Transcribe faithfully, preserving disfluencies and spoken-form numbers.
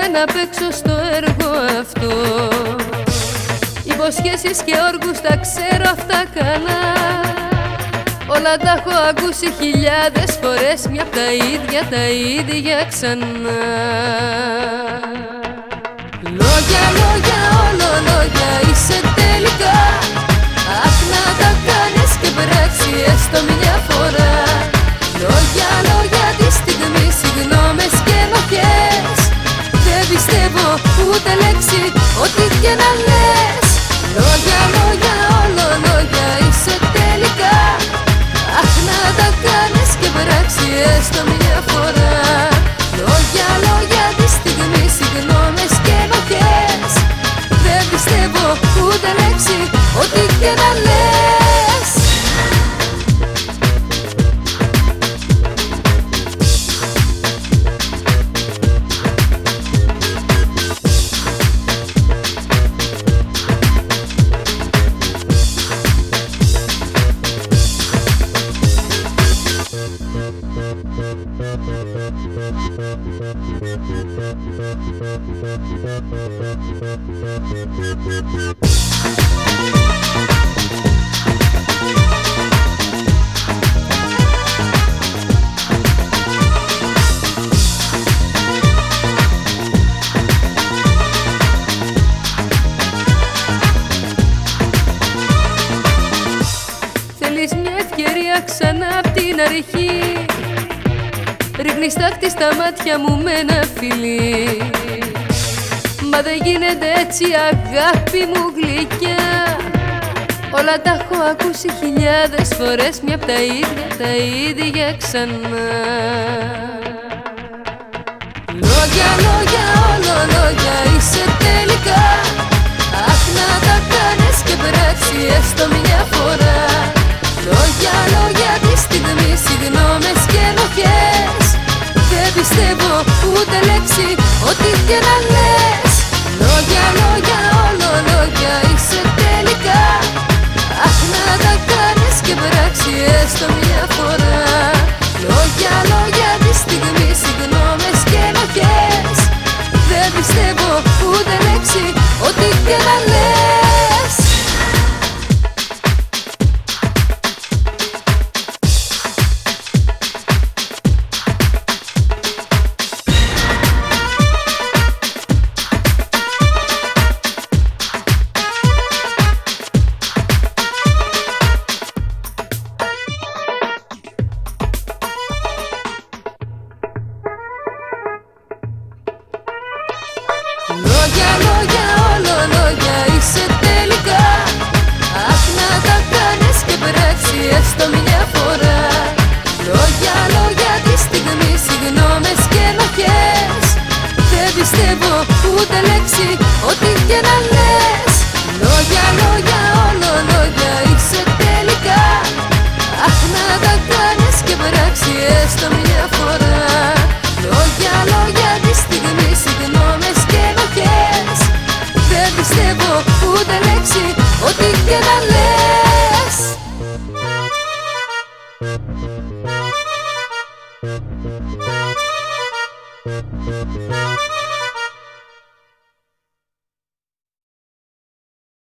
να παίξω στο έργο αυτό. Υποσχέσεις και όργους τα ξέρω αυτά καλά. Όλα τα έχω ακούσει χιλιάδες φορές, μια απ' τα ίδια τα ίδια ξανά. Λόγια, λόγια, όλο λόγια είσαι τελικά. Αχ, να τα κάνεις και πράξη έστω μια φορά. Λόγια, λόγια τη στιγμή, συγγνώμες και ενοχές. Δεν πιστεύω ούτε λέξη, ό,τι και να λες. Λόγια, λόγια, όλο λόγια είσαι τελικά. Αχ, να τα κάνεις και πράξη έστω μια φορά. Λόγια, λόγια τη στιγμή, συγγνώμες και ενοχές. Δεν πιστεύω ούτε λέξη, ό,τι και να λες. Θέλεις μια ευκαιρία ξανά απ' την αρχή. Ρίχνεις τάχτη στα μάτια μου με ένα φιλί. Μα δεν γίνεται έτσι αγάπη μου γλυκιά. Όλα τα έχω ακούσει χιλιάδες φορές, μια απ' τα ίδια τα ίδια ξανά. Λόγια, λόγια, όλο λόγια είσαι τελικά. Αχ, να τα κάνεις και πράξη έστω μια φορά. Λόγια, λόγια τη στιγμή, συγγνώμες και ενοχές. Δεν πιστεύω ούτε λέξη, ό,τι και να λες. Λόγια, λόγια, όλο λόγια είσαι τελικά. Αχ, να τα κάνεις και πράξη έστω μια φορά. Λόγια, λόγια τη στιγμή, συγγνώμες και ενοχές. Δεν πιστεύω ούτε λέξη, ό,τι και να λες. Λόγια, λόγια, όλο λόγια είσαι τελικά. Αχ, να τα κάνεις και πράξη έστω μια φορά. Λόγια, λόγια τη στιγμή, συγγνώμες και ενοχές. Δεν πιστεύω ούτε λέξη, ό,τι και να λες. Λόγια, λόγια, όλο λόγια είσαι τελικά. Αχ, να τα κάνεις και πράξη έστω μια φορά. Λόγια, λόγια τη στιγμή, συγγνώμες και ενοχές. Δεν πιστεύω ούτε λέξη, ό,τι και να λες.